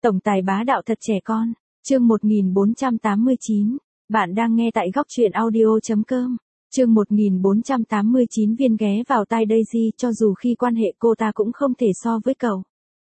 Tổng tài bá đạo thật trẻ con. Chương 1489. Bạn đang nghe tại góc truyện audio.com. Chương 1489 viên ghé vào tai Daisy, cho dù khi quan hệ cô ta cũng không thể so với cậu.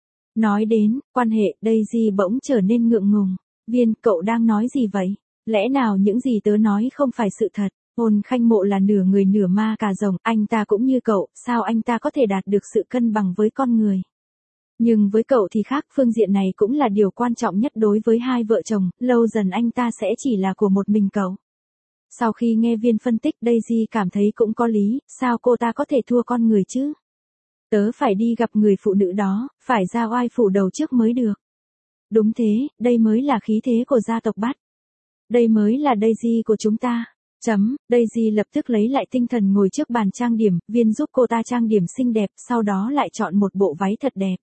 Nói đến quan hệ, Daisy bỗng trở nên ngượng ngùng. Viên, cậu đang nói gì vậy? Lẽ nào những gì tớ nói không phải sự thật? Ôn Khanh Mộ là nửa người nửa ma cà rồng, anh ta cũng như cậu, sao anh ta có thể đạt được sự cân bằng với con người? Nhưng với cậu thì khác, phương diện này cũng là điều quan trọng nhất đối với hai vợ chồng, lâu dần anh ta sẽ chỉ là của một mình cậu. Sau khi nghe Viên phân tích, Daisy cảm thấy cũng có lý, sao cô ta có thể thua con người chứ? Tớ phải đi gặp người phụ nữ đó, phải ra oai phủ đầu trước mới được. Đúng thế, đây mới là khí thế của gia tộc Bát. Đây mới là Daisy của chúng ta. Daisy lập tức lấy lại tinh thần ngồi trước bàn trang điểm, Viên giúp cô ta trang điểm xinh đẹp, sau đó lại chọn một bộ váy thật đẹp.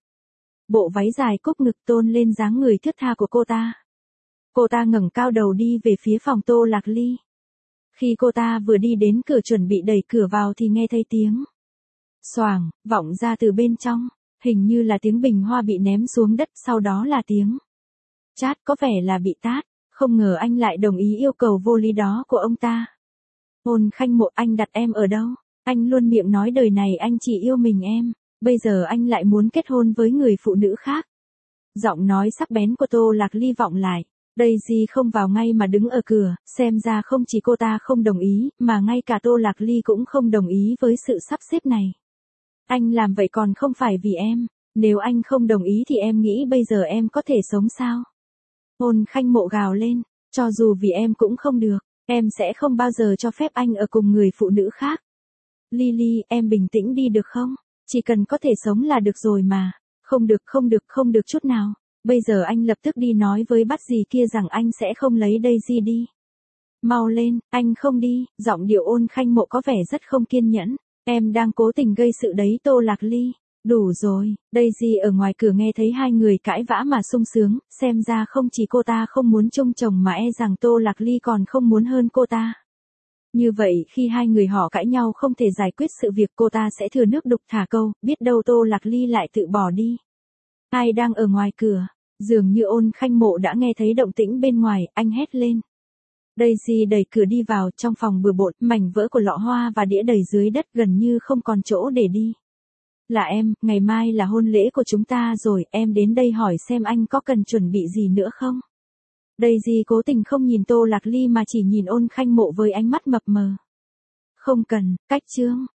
Bộ váy dài cúc ngực tôn lên dáng người thướt tha của cô ta. Cô ta ngẩng cao đầu đi về phía phòng Tô Lạc Ly. Khi cô ta vừa đi đến cửa chuẩn bị đẩy cửa vào thì nghe thấy tiếng xoàng vọng ra từ bên trong, hình như là tiếng bình hoa bị ném xuống đất, sau đó là tiếng chát, có vẻ là bị tát. Không ngờ anh lại đồng ý yêu cầu vô lý đó của ông ta. Ôn Khanh Mộ, anh đặt em ở đâu? Anh luôn miệng nói đời này anh chỉ yêu mình em, bây giờ anh lại muốn kết hôn với người phụ nữ khác. Giọng nói sắc bén của Tô Lạc Ly vọng lại. Daisy không vào ngay mà đứng ở cửa, xem ra không chỉ cô ta không đồng ý, mà ngay cả Tô Lạc Ly cũng không đồng ý với sự sắp xếp này. Anh làm vậy còn không phải vì em, nếu anh không đồng ý thì em nghĩ bây giờ em có thể sống sao? Ôn Khanh Mộ gào lên, cho dù vì em cũng không được, em sẽ không bao giờ cho phép anh ở cùng người phụ nữ khác. Lily, em bình tĩnh đi được không? Chỉ cần có thể sống là được rồi mà. Không được, không được chút nào. Bây giờ anh lập tức đi nói với bắt dì kia rằng anh sẽ không lấy Daisy đi. Mau lên, anh không đi. Giọng điệu Ôn Khanh Mộ có vẻ rất không kiên nhẫn. Em đang cố tình gây sự đấy Tô Lạc Ly. Đủ rồi. Daisy ở ngoài cửa nghe thấy hai người cãi vã mà sung sướng, xem ra không chỉ cô ta không muốn chung chồng mà e rằng Tô Lạc Ly còn không muốn hơn cô ta. Như vậy khi hai người họ cãi nhau không thể giải quyết sự việc, cô ta sẽ thừa nước đục thả câu, biết đâu Tô Lạc Ly lại tự bỏ đi. Ai đang ở ngoài cửa? Dường như Ôn Khanh Mộ đã nghe thấy động tĩnh bên ngoài, anh hét lên. Daisy đẩy cửa đi vào, trong phòng bừa bộn, mảnh vỡ của lọ hoa và đĩa đầy dưới đất, gần như không còn chỗ để đi. Là em, ngày mai là hôn lễ của chúng ta rồi, em đến đây hỏi xem anh có cần chuẩn bị gì nữa không? Daisy cố tình không nhìn Tô Lạc Ly mà chỉ nhìn Ôn Khanh Mộ với ánh mắt mập mờ. Không cần, cách chương.